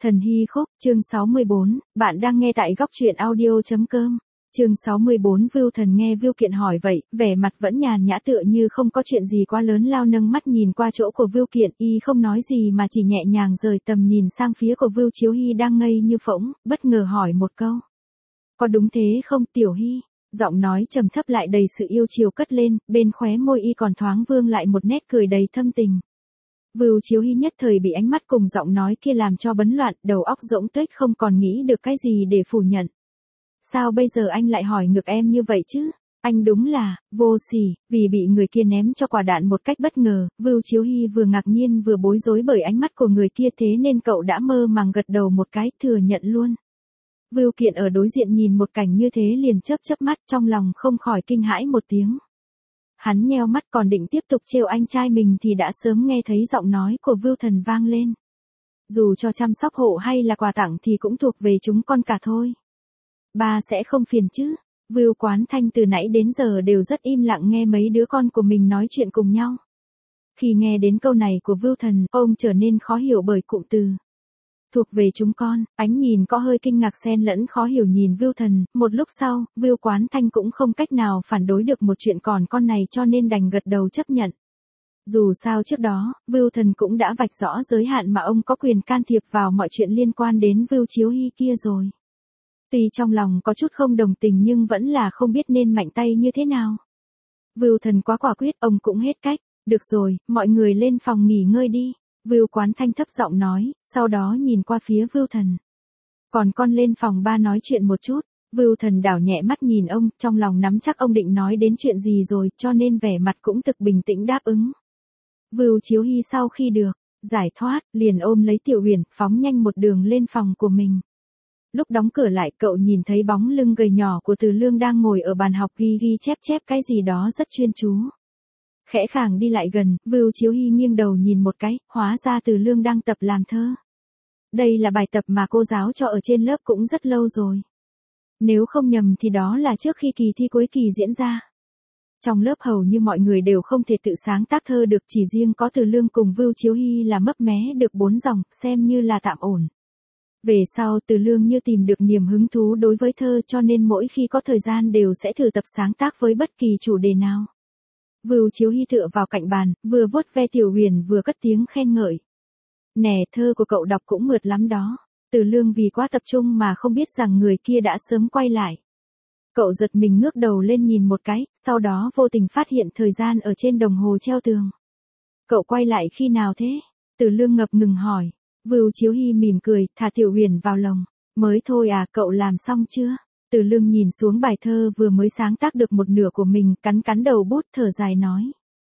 Thần Hy Khúc, chương 64, bạn đang nghe tại góc truyện audio.com. Chương 64 Vưu Thần nghe Vưu Kiện hỏi vậy, vẻ mặt vẫn nhàn nhã tựa như không có chuyện gì quá lớn lao nâng mắt nhìn qua chỗ của Vưu Kiện, y không nói gì mà chỉ nhẹ nhàng rời tầm nhìn sang phía của Vưu Chiếu Hy đang ngây như phỗng, bất ngờ hỏi một câu. Có đúng thế không Tiểu Hy? Giọng nói trầm thấp lại đầy sự yêu chiều cất lên, bên khóe môi y còn thoáng vương lại một nét cười đầy thâm tình. Vưu Chiếu Hy nhất thời bị ánh mắt cùng giọng nói kia làm cho bấn loạn, đầu óc rỗng tuếch không còn nghĩ được cái gì để phủ nhận. Sao bây giờ anh lại hỏi ngược em như vậy chứ? Anh đúng là, vô sỉ, vì bị người kia ném cho quả đạn một cách bất ngờ, Vưu Chiếu Hy vừa ngạc nhiên vừa bối rối bởi ánh mắt của người kia thế nên cậu đã mơ màng gật đầu một cái, thừa nhận luôn. Vưu Kiện ở đối diện nhìn một cảnh như thế liền chớp chớp mắt trong lòng không khỏi kinh hãi một tiếng. Hắn nheo mắt còn định tiếp tục trêu anh trai mình thì đã sớm nghe thấy giọng nói của Vưu Thần vang lên. Dù cho chăm sóc hộ hay là quà tặng thì cũng thuộc về chúng con cả thôi. Ba sẽ không phiền chứ? Vưu Quán Thanh từ nãy đến giờ đều rất im lặng nghe mấy đứa con của mình nói chuyện cùng nhau. Khi nghe đến câu này của Vưu Thần, ông trở nên khó hiểu bởi cụm từ thuộc về chúng con, ánh nhìn có hơi kinh ngạc xen lẫn khó hiểu nhìn Vưu Thần, một lúc sau, Vưu Quán Thanh cũng không cách nào phản đối được một chuyện còn con này cho nên đành gật đầu chấp nhận. Dù sao trước đó, Vưu Thần cũng đã vạch rõ giới hạn mà ông có quyền can thiệp vào mọi chuyện liên quan đến Vưu Chiếu Hy kia rồi. Tuy trong lòng có chút không đồng tình nhưng vẫn là không biết nên mạnh tay như thế nào. Vưu Thần quá quả quyết, ông cũng hết cách. Được rồi, mọi người lên phòng nghỉ ngơi đi. Vưu Quán Thanh thấp giọng nói, sau đó nhìn qua phía Vưu Thần. Còn con lên phòng ba nói chuyện một chút. Vưu Thần đảo nhẹ mắt nhìn ông, trong lòng nắm chắc ông định nói đến chuyện gì rồi, cho nên vẻ mặt cũng thực bình tĩnh đáp ứng. Vưu Chiếu Hy sau khi được giải thoát, liền ôm lấy Tiểu Huyền, phóng nhanh một đường lên phòng của mình. Lúc đóng cửa lại, cậu nhìn thấy bóng lưng gầy nhỏ của Từ Lương đang ngồi ở bàn học ghi chép cái gì đó rất chuyên chú. Khẽ khàng đi lại gần, Vưu Chiếu Hy nghiêng đầu nhìn một cái, hóa ra Từ Lương đang tập làm thơ. Đây là bài tập mà cô giáo cho ở trên lớp cũng rất lâu rồi. Nếu không nhầm thì đó là trước khi kỳ thi cuối kỳ diễn ra. Trong lớp hầu như mọi người đều không thể tự sáng tác thơ được, chỉ riêng có Từ Lương cùng Vưu Chiếu Hy là mấp mé được 4 dòng, xem như là tạm ổn. Về sau Từ Lương như tìm được niềm hứng thú đối với thơ cho nên mỗi khi có thời gian đều sẽ thử tập sáng tác với bất kỳ chủ đề nào. Vưu Chiếu Hy tựa vào cạnh bàn, vừa vuốt ve Tiểu Huyền vừa cất tiếng khen ngợi. Nè, thơ của cậu đọc cũng mượt lắm đó. Từ Lương vì quá tập trung mà không biết rằng người kia đã sớm quay lại. Cậu giật mình ngước đầu lên nhìn một cái, sau đó vô tình phát hiện thời gian ở trên đồng hồ treo tường. Cậu quay lại khi nào thế? Từ Lương ngập ngừng hỏi. Vưu Chiếu Hy mỉm cười, thả Tiểu Huyền vào lòng. Mới thôi à, cậu làm xong chưa? Từ Lương nhìn xuống bài thơ vừa mới sáng tác được một nửa của mình, cắn đầu bút thở dài nói.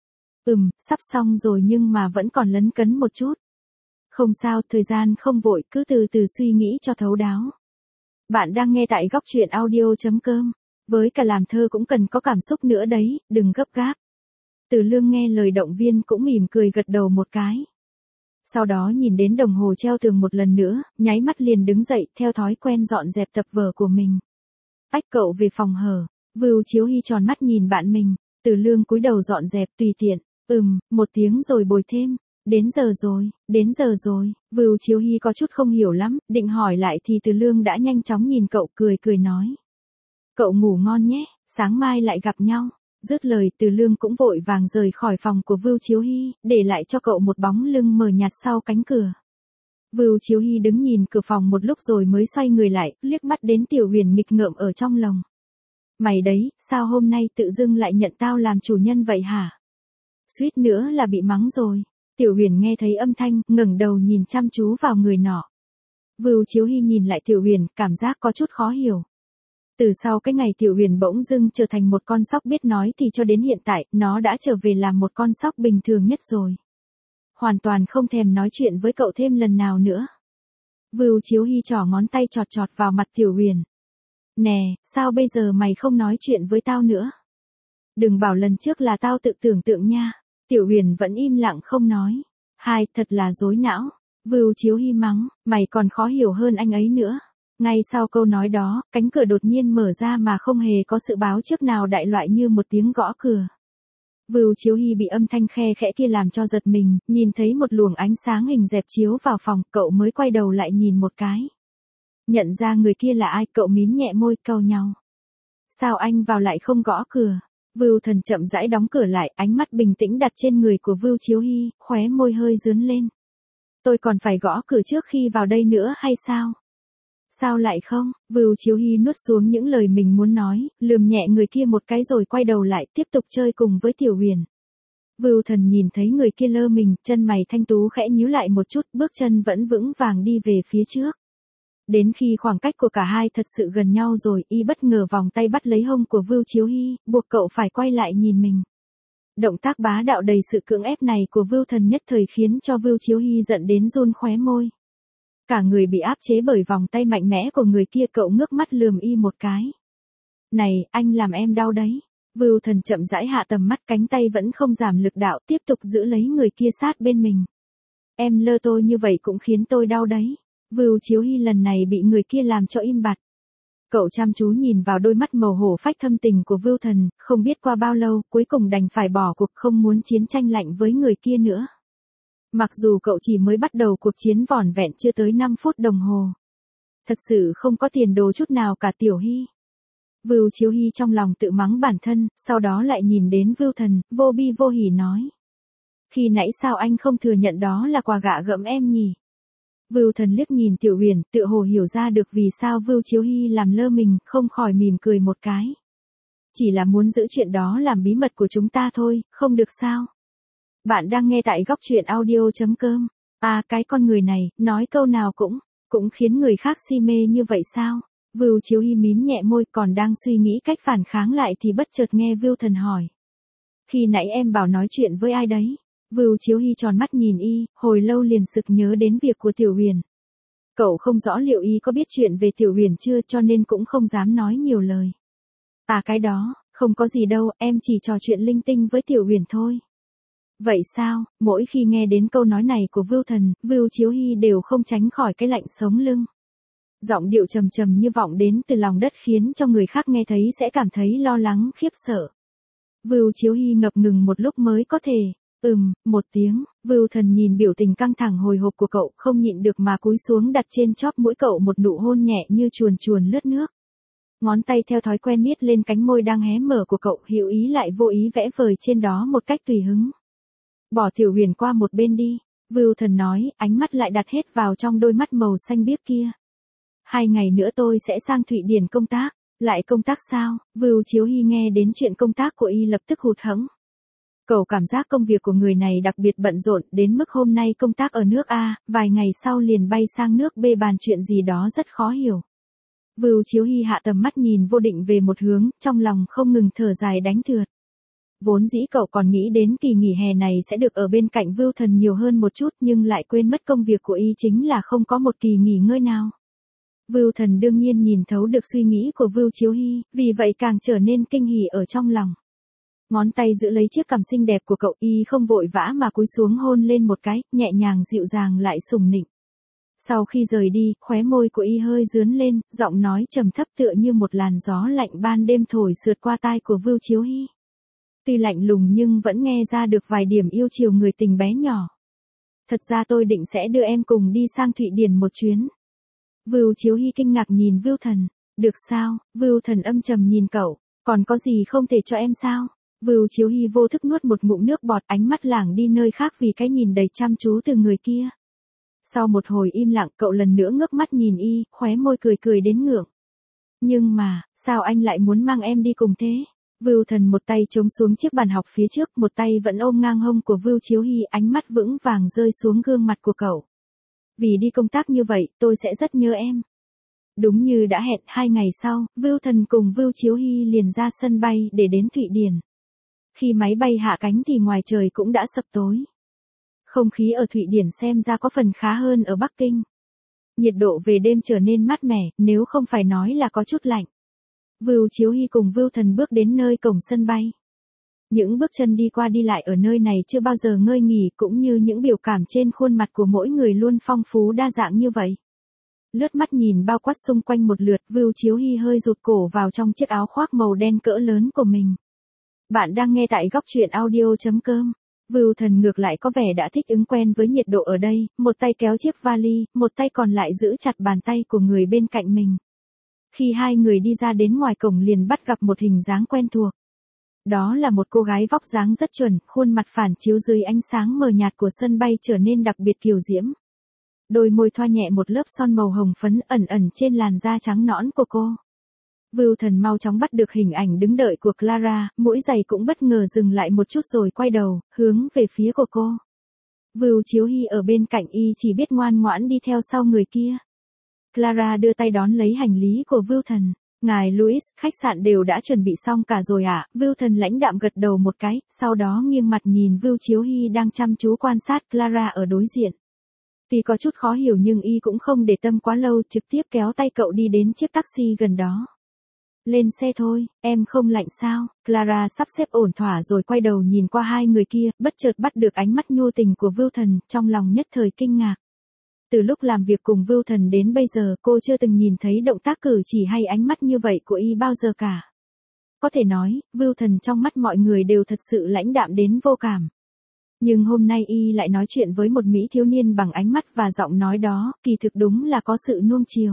Sắp xong rồi nhưng mà vẫn còn lấn cấn một chút. Không sao, thời gian không vội, cứ từ từ suy nghĩ cho thấu đáo. Bạn đang nghe tại góc truyện audio.com. Với cả làm thơ cũng cần có cảm xúc nữa đấy, đừng gấp gáp. Từ Lương nghe lời động viên cũng mỉm cười gật đầu một cái. Sau đó nhìn đến đồng hồ treo tường một lần nữa, nháy mắt liền đứng dậy, theo thói quen dọn dẹp tập vở của mình. Ách, cậu về phòng hở? Vưu Chiếu Hy tròn mắt nhìn bạn mình. Từ Lương cúi đầu dọn dẹp tùy tiện. Một tiếng rồi bồi thêm. Đến giờ rồi. Vưu Chiếu Hy có chút không hiểu lắm, định hỏi lại thì Từ Lương đã nhanh chóng nhìn cậu cười nói. Cậu ngủ ngon nhé, sáng mai lại gặp nhau. Dứt lời Từ Lương cũng vội vàng rời khỏi phòng của Vưu Chiếu Hy, để lại cho cậu một bóng lưng mờ nhạt sau cánh cửa. Vưu Chiếu Hy đứng nhìn cửa phòng một lúc rồi mới xoay người lại, liếc mắt đến Tiểu Huyền nghịch ngợm ở trong lòng. Mày đấy, sao hôm nay tự dưng lại nhận tao làm chủ nhân vậy hả? Suýt nữa là bị mắng rồi. Tiểu Huyền nghe thấy âm thanh, ngẩng đầu nhìn chăm chú vào người nọ. Vưu Chiếu Hy nhìn lại Tiểu Huyền, cảm giác có chút khó hiểu. Từ sau cái ngày Tiểu Huyền bỗng dưng trở thành một con sóc biết nói thì cho đến hiện tại, nó đã trở về làm một con sóc bình thường nhất rồi. Hoàn toàn không thèm nói chuyện với cậu thêm lần nào nữa. Vưu Chiếu Hy trỏ ngón tay chọt vào mặt Tiểu Huyền. Nè, sao bây giờ mày không nói chuyện với tao nữa? Đừng bảo lần trước là tao tự tưởng tượng nha. Tiểu Huyền vẫn im lặng không nói. Hai, thật là dối não. Vưu Chiếu Hy mắng, mày còn khó hiểu hơn anh ấy nữa. Ngay sau câu nói đó, cánh cửa đột nhiên mở ra mà không hề có sự báo trước nào đại loại như một tiếng gõ cửa. Vưu Chiếu Hy bị âm thanh khe khẽ kia làm cho giật mình, nhìn thấy một luồng ánh sáng hình dẹp chiếu vào phòng, cậu mới quay đầu lại nhìn một cái. Nhận ra người kia là ai, cậu mím nhẹ môi, cau nhau. Sao anh vào lại không gõ cửa? Vưu Thần chậm rãi đóng cửa lại, ánh mắt bình tĩnh đặt trên người của Vưu Chiếu Hy, khóe môi hơi rướn lên. Tôi còn phải gõ cửa trước khi vào đây nữa hay sao? Sao lại không? Vưu Chiếu Hy nuốt xuống những lời mình muốn nói, lườm nhẹ người kia một cái rồi quay đầu lại tiếp tục chơi cùng với Tiểu Huyền. Vưu Thần nhìn thấy người kia lơ mình, chân mày thanh tú khẽ nhíu lại một chút, bước chân vẫn vững vàng đi về phía trước. Đến khi khoảng cách của cả hai thật sự gần nhau rồi, y bất ngờ vòng tay bắt lấy hông của Vưu Chiếu Hy, buộc cậu phải quay lại nhìn mình. Động tác bá đạo đầy sự cưỡng ép này của Vưu Thần nhất thời khiến cho Vưu Chiếu Hy giận đến run khóe môi. Cả người bị áp chế bởi vòng tay mạnh mẽ của người kia, cậu ngước mắt lườm y một cái. Này, anh làm em đau đấy. Vưu Thần chậm rãi hạ tầm mắt, cánh tay vẫn không giảm lực đạo, tiếp tục giữ lấy người kia sát bên mình. Em lơ tôi như vậy cũng khiến tôi đau đấy. Vưu Chiếu Hy lần này bị người kia làm cho im bặt. Cậu chăm chú nhìn vào đôi mắt màu hổ phách thâm tình của Vưu Thần, không biết qua bao lâu, cuối cùng đành phải bỏ cuộc, không muốn chiến tranh lạnh với người kia nữa. Mặc dù cậu chỉ mới bắt đầu cuộc chiến vỏn vẹn chưa tới 5 phút đồng hồ. Thật sự không có tiền đồ chút nào cả Tiểu Hy. Vưu Chiếu Hy trong lòng tự mắng bản thân, sau đó lại nhìn đến Vưu Thần, vô bi vô hỉ nói. Khi nãy sao anh không thừa nhận đó là quà gạ gẫm em nhỉ? Vưu Thần liếc nhìn Tiểu Huyền, tự hồ hiểu ra được vì sao Vưu Chiếu Hy làm lơ mình, không khỏi mỉm cười một cái. Chỉ là muốn giữ chuyện đó làm bí mật của chúng ta thôi, không được sao? Bạn đang nghe tại góc truyện audio.com. À, cái con người này, nói câu nào cũng khiến người khác si mê như vậy sao? Vưu Chiếu Hy mím nhẹ môi, còn đang suy nghĩ cách phản kháng lại thì bất chợt nghe Vưu Thần hỏi. Khi nãy em bảo nói chuyện với ai đấy? Vưu Chiếu Hy tròn mắt nhìn y, hồi lâu liền sực nhớ đến việc của Tiểu Huyền. Cậu không rõ liệu y có biết chuyện về Tiểu Huyền chưa, cho nên cũng không dám nói nhiều lời. À, cái đó, không có gì đâu, em chỉ trò chuyện linh tinh với Tiểu Huyền thôi. Vậy sao? Mỗi khi nghe đến câu nói này của Vưu Thần, Vưu Chiếu Hy đều không tránh khỏi cái lạnh sống lưng. Giọng điệu trầm trầm như vọng đến từ lòng đất khiến cho người khác nghe thấy sẽ cảm thấy lo lắng khiếp sợ. Vưu Chiếu Hy ngập ngừng một lúc mới có thể, một tiếng. Vưu Thần nhìn biểu tình căng thẳng hồi hộp của cậu, không nhịn được mà cúi xuống đặt trên chóp mũi cậu một nụ hôn nhẹ như chuồn chuồn lướt nước. Ngón tay theo thói quen miết lên cánh môi đang hé mở của cậu, hữu ý lại vô ý vẽ vời trên đó một cách tùy hứng. Bỏ Tiểu Huyền qua một bên đi, Vưu Thần nói, ánh mắt lại đặt hết vào trong đôi mắt màu xanh biếc kia. 2 ngày nữa tôi sẽ sang Thụy Điển công tác. Lại công tác sao? Vưu Chiếu Hy nghe đến chuyện công tác của y lập tức hụt hẫng. Cậu cảm giác công việc của người này đặc biệt bận rộn, đến mức hôm nay công tác ở nước A, vài ngày sau liền bay sang nước B bàn chuyện gì đó rất khó hiểu. Vưu Chiếu Hy hạ tầm mắt nhìn vô định về một hướng, trong lòng không ngừng thở dài đánh thượt. Vốn dĩ cậu còn nghĩ đến kỳ nghỉ hè này sẽ được ở bên cạnh Vưu Thần nhiều hơn một chút, nhưng lại quên mất công việc của y chính là không có một kỳ nghỉ ngơi nào. Vưu Thần đương nhiên nhìn thấu được suy nghĩ của Vưu Chiếu Hy, vì vậy càng trở nên kinh hỉ ở trong lòng. Ngón tay giữ lấy chiếc cằm xinh đẹp của cậu, y không vội vã mà cúi xuống hôn lên một cái, nhẹ nhàng dịu dàng lại sùng nịnh. Sau khi rời đi, khóe môi của y hơi rướn lên, giọng nói trầm thấp tựa như một làn gió lạnh ban đêm thổi sượt qua tai của Vưu Chiếu Hy. Tuy lạnh lùng nhưng vẫn nghe ra được vài điểm yêu chiều người tình bé nhỏ. Thật ra tôi định sẽ đưa em cùng đi sang Thụy Điển một chuyến. Vưu Chiếu Hy kinh ngạc nhìn Vưu Thần. Được sao? Vưu Thần âm trầm nhìn cậu. Còn có gì không thể cho em sao? Vưu Chiếu Hy vô thức nuốt một ngụm nước bọt, ánh mắt lảng đi nơi khác vì cái nhìn đầy chăm chú từ người kia. Sau một hồi im lặng, cậu lần nữa ngước mắt nhìn y, khóe môi cười cười đến ngượng. Nhưng mà, sao anh lại muốn mang em đi cùng thế? Vưu Thần một tay chống xuống chiếc bàn học phía trước, một tay vẫn ôm ngang hông của Vưu Chiếu Hy, ánh mắt vững vàng rơi xuống gương mặt của cậu. Vì đi công tác như vậy, tôi sẽ rất nhớ em. Đúng như đã hẹn, 2 ngày sau, Vưu Thần cùng Vưu Chiếu Hy liền ra sân bay để đến Thụy Điển. Khi máy bay hạ cánh thì ngoài trời cũng đã sập tối. Không khí ở Thụy Điển xem ra có phần khá hơn ở Bắc Kinh. Nhiệt độ về đêm trở nên mát mẻ, nếu không phải nói là có chút lạnh. Vưu Chiếu Hy cùng Vưu Thần bước đến nơi cổng sân bay. Những bước chân đi qua đi lại ở nơi này chưa bao giờ ngơi nghỉ, cũng như những biểu cảm trên khuôn mặt của mỗi người luôn phong phú đa dạng như vậy. Lướt mắt nhìn bao quát xung quanh một lượt, Vưu Chiếu Hy hơi rụt cổ vào trong chiếc áo khoác màu đen cỡ lớn của mình. Bạn đang nghe tại góc truyện audio.com. Vưu Thần ngược lại có vẻ đã thích ứng quen với nhiệt độ ở đây, một tay kéo chiếc vali, một tay còn lại giữ chặt bàn tay của người bên cạnh mình. Khi hai người đi ra đến ngoài cổng liền bắt gặp một hình dáng quen thuộc. Đó là một cô gái vóc dáng rất chuẩn, khuôn mặt phản chiếu dưới ánh sáng mờ nhạt của sân bay trở nên đặc biệt kiều diễm. Đôi môi thoa nhẹ một lớp son màu hồng phấn ẩn ẩn trên làn da trắng nõn của cô. Vưu Thần mau chóng bắt được hình ảnh đứng đợi của Clara, mũi giày cũng bất ngờ dừng lại một chút rồi quay đầu, hướng về phía của cô. Vưu Chiếu Hy ở bên cạnh y chỉ biết ngoan ngoãn đi theo sau người kia. Clara đưa tay đón lấy hành lý của Vưu Thần. Ngài Louis, khách sạn đều đã chuẩn bị xong cả rồi ạ. Vưu Thần lãnh đạm gật đầu một cái, sau đó nghiêng mặt nhìn Vưu Chiếu Hy đang chăm chú quan sát Clara ở đối diện. Tuy có chút khó hiểu nhưng y cũng không để tâm quá lâu, trực tiếp kéo tay cậu đi đến chiếc taxi gần đó. Lên xe thôi, em không lạnh sao? Clara sắp xếp ổn thỏa rồi quay đầu nhìn qua hai người kia, bất chợt bắt được ánh mắt nhu tình của Vưu Thần, trong lòng nhất thời kinh ngạc. Từ lúc làm việc cùng Vưu Thần đến bây giờ cô chưa từng nhìn thấy động tác cử chỉ hay ánh mắt như vậy của y bao giờ cả. Có thể nói, Vưu Thần trong mắt mọi người đều thật sự lãnh đạm đến vô cảm. Nhưng hôm nay y lại nói chuyện với một mỹ thiếu niên bằng ánh mắt và giọng nói đó, kỳ thực đúng là có sự nuông chiều.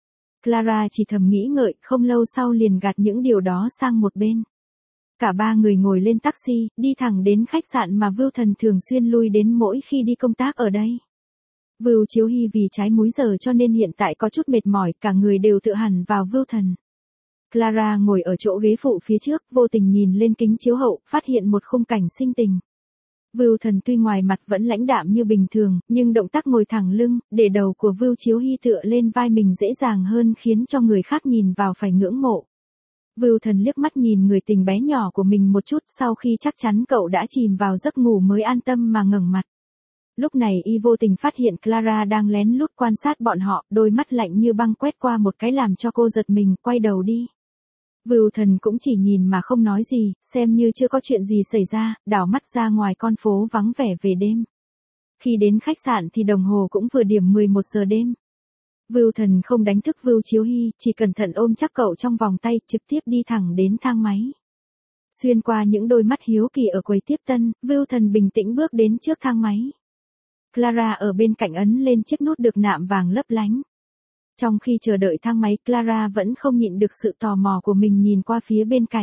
Clara chỉ thầm nghĩ ngợi, không lâu sau liền gạt những điều đó sang một bên. Cả ba người ngồi lên taxi, đi thẳng đến khách sạn mà Vưu Thần thường xuyên lui đến mỗi khi đi công tác ở đây. Vưu Chiếu Hy vì trái múi giờ cho nên hiện tại có chút mệt mỏi, cả người đều tựa hẳn vào Vưu Thần. Clara ngồi ở chỗ ghế phụ phía trước, vô tình nhìn lên kính chiếu hậu, phát hiện một khung cảnh sinh tình. Vưu Thần tuy ngoài mặt vẫn lãnh đạm như bình thường, nhưng động tác ngồi thẳng lưng, để đầu của Vưu Chiếu Hy tựa lên vai mình dễ dàng hơn khiến cho người khác nhìn vào phải ngưỡng mộ. Vưu Thần liếc mắt nhìn người tình bé nhỏ của mình một chút, sau khi chắc chắn cậu đã chìm vào giấc ngủ mới an tâm mà ngẩng mặt. Lúc này y vô tình phát hiện Clara đang lén lút quan sát bọn họ, đôi mắt lạnh như băng quét qua một cái làm cho cô giật mình, quay đầu đi. Vưu Thần cũng chỉ nhìn mà không nói gì, xem như chưa có chuyện gì xảy ra, đảo mắt ra ngoài con phố vắng vẻ về đêm. Khi đến khách sạn thì đồng hồ cũng vừa điểm 11 giờ đêm. Vưu Thần không đánh thức Vưu Chiếu Hy, chỉ cẩn thận ôm chắc cậu trong vòng tay, trực tiếp đi thẳng đến thang máy. Xuyên qua những đôi mắt hiếu kỳ ở quầy tiếp tân, Vưu Thần bình tĩnh bước đến trước thang máy. Clara ở bên cạnh ấn lên chiếc nút được nạm vàng lấp lánh. Trong khi chờ đợi thang máy, Clara vẫn không nhịn được sự tò mò của mình nhìn qua phía bên cạnh.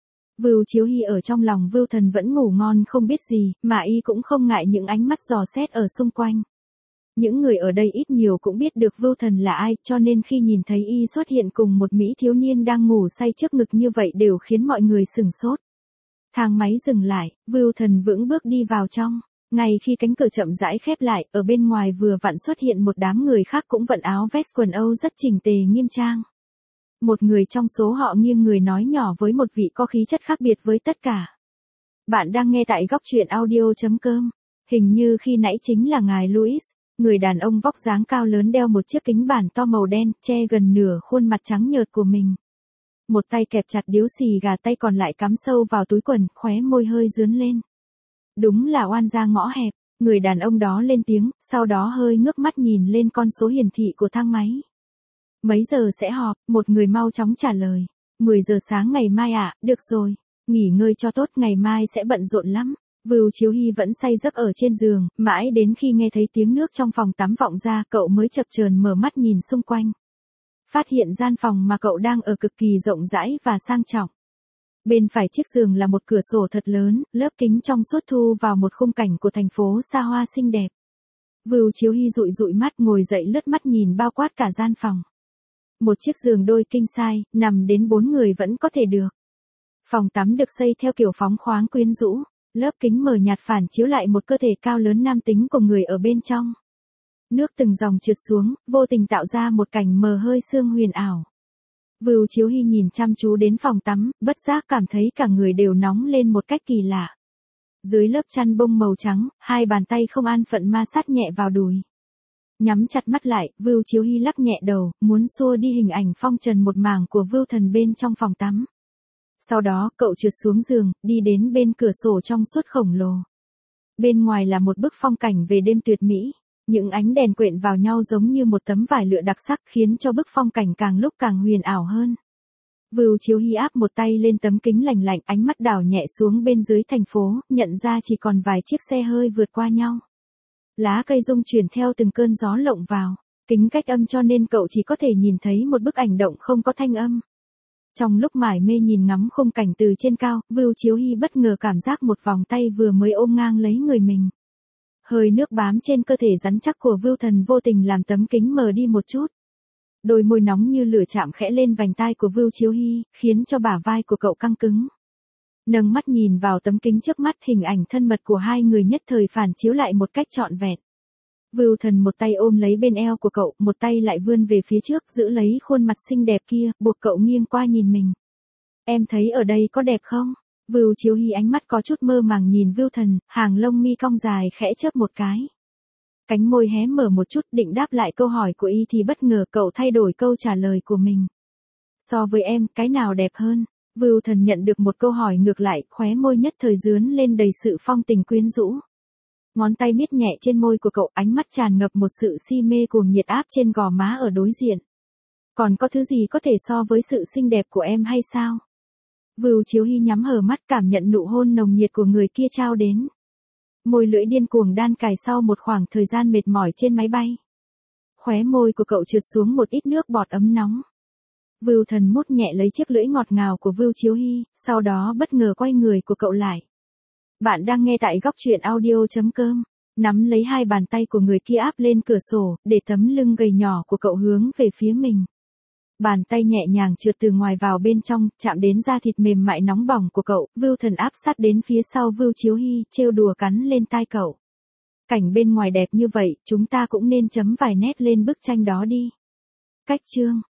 Vưu Chiếu Hy ở trong lòng Vưu Thần vẫn ngủ ngon không biết gì, mà y cũng không ngại những ánh mắt dò xét ở xung quanh. Những người ở đây ít nhiều cũng biết được Vưu Thần là ai, cho nên khi nhìn thấy y xuất hiện cùng một mỹ thiếu niên đang ngủ say trước ngực như vậy đều khiến mọi người sửng sốt. Thang máy dừng lại, Vưu Thần vững bước đi vào trong. Ngay khi cánh cửa chậm rãi khép lại, ở bên ngoài vừa vặn xuất hiện một đám người khác cũng vận áo vest quần Âu rất chỉnh tề nghiêm trang. Một người trong số họ nghiêng người nói nhỏ với một vị có khí chất khác biệt với tất cả. Bạn đang nghe tại góc truyện audio.com. Hình như khi nãy chính là ngài Louis, người đàn ông vóc dáng cao lớn đeo một chiếc kính bản to màu đen, che gần nửa khuôn mặt trắng nhợt của mình. Một tay kẹp chặt điếu xì gà, tay còn lại cắm sâu vào túi quần, khóe môi hơi rướn lên. Đúng là oan gia ngõ hẹp, người đàn ông đó lên tiếng, sau đó hơi ngước mắt nhìn lên con số hiển thị của thang máy. Mấy giờ sẽ họp? Một người mau chóng trả lời. 10 giờ sáng ngày mai ạ, được rồi. Nghỉ ngơi cho tốt, ngày mai sẽ bận rộn lắm. Vưu Chiếu Hy vẫn say giấc ở trên giường, mãi đến khi nghe thấy tiếng nước trong phòng tắm vọng ra, cậu mới chập chờn mở mắt nhìn xung quanh. Phát hiện gian phòng mà cậu đang ở cực kỳ rộng rãi và sang trọng. Bên phải chiếc giường là một cửa sổ thật lớn, lớp kính trong suốt thu vào một khung cảnh của thành phố xa hoa xinh đẹp. Vưu Chiếu Hy dụi dụi mắt ngồi dậy lướt mắt nhìn bao quát cả gian phòng. Một chiếc giường đôi king size, nằm đến 4 người vẫn có thể được. Phòng tắm được xây theo kiểu phóng khoáng quyến rũ, lớp kính mờ nhạt phản chiếu lại một cơ thể cao lớn nam tính của người ở bên trong. Nước từng dòng trượt xuống, vô tình tạo ra một cảnh mờ hơi sương huyền ảo. Vưu Chiếu Hy nhìn chăm chú đến phòng tắm, bất giác cảm thấy cả người đều nóng lên một cách kỳ lạ. Dưới lớp chăn bông màu trắng, hai bàn tay không an phận ma sát nhẹ vào đùi. Nhắm chặt mắt lại, Vưu Chiếu Hy lắc nhẹ đầu, muốn xua đi hình ảnh phong trần một mảng của Vưu Thần bên trong phòng tắm. Sau đó, cậu trượt xuống giường, đi đến bên cửa sổ trong suốt khổng lồ. Bên ngoài là một bức phong cảnh về đêm tuyệt mỹ. Những ánh đèn quyện vào nhau giống như một tấm vải lụa đặc sắc khiến cho bức phong cảnh càng lúc càng huyền ảo hơn. Vưu Chiếu Hy áp một tay lên tấm kính lành lạnh, ánh mắt đảo nhẹ xuống bên dưới thành phố, nhận ra chỉ còn vài chiếc xe hơi vượt qua nhau. Lá cây rung chuyển theo từng cơn gió lộng vào, kính cách âm cho nên cậu chỉ có thể nhìn thấy một bức ảnh động không có thanh âm. Trong lúc mải mê nhìn ngắm khung cảnh từ trên cao, Vưu Chiếu Hy bất ngờ cảm giác một vòng tay vừa mới ôm ngang lấy người mình. Hơi nước bám trên cơ thể rắn chắc của Vưu Thần vô tình làm tấm kính mờ đi một chút. Đôi môi nóng như lửa chạm khẽ lên vành tai của Vưu Chiếu Hy, khiến cho bả vai của cậu căng cứng. Nâng mắt nhìn vào tấm kính trước mắt, hình ảnh thân mật của hai người nhất thời phản chiếu lại một cách trọn vẹn. Vưu Thần một tay ôm lấy bên eo của cậu, một tay lại vươn về phía trước giữ lấy khuôn mặt xinh đẹp kia, buộc cậu nghiêng qua nhìn mình. Em thấy ở đây có đẹp không? Vưu Chiếu Hy ánh mắt có chút mơ màng nhìn Vưu Thần, hàng lông mi cong dài khẽ chớp một cái. Cánh môi hé mở một chút định đáp lại câu hỏi của y thì bất ngờ cậu thay đổi câu trả lời của mình. So với em, cái nào đẹp hơn? Vưu Thần nhận được một câu hỏi ngược lại, khóe môi nhất thời dướn lên đầy sự phong tình quyến rũ. Ngón tay miết nhẹ trên môi của cậu, ánh mắt tràn ngập một sự si mê cuồng nhiệt áp trên gò má ở đối diện. Còn có thứ gì có thể so với sự xinh đẹp của em hay sao? Vưu Chiếu Hy nhắm hờ mắt cảm nhận nụ hôn nồng nhiệt của người kia trao đến. Môi lưỡi điên cuồng đan cài sau một khoảng thời gian mệt mỏi trên máy bay. Khóe môi của cậu trượt xuống một ít nước bọt ấm nóng. Vưu Thần mút nhẹ lấy chiếc lưỡi ngọt ngào của Vưu Chiếu Hy, sau đó bất ngờ quay người của cậu lại. Bạn đang nghe tại góc truyện audio.com. Nắm lấy hai bàn tay của người kia áp lên cửa sổ, để tấm lưng gầy nhỏ của cậu hướng về phía mình. Bàn tay nhẹ nhàng trượt từ ngoài vào bên trong, chạm đến da thịt mềm mại nóng bỏng của cậu. Vưu Thần áp sát đến phía sau Vưu Chiếu Hy, trêu đùa cắn lên tai cậu. Cảnh bên ngoài đẹp như vậy, chúng ta cũng nên chấm vài nét lên bức tranh đó đi. Cách chương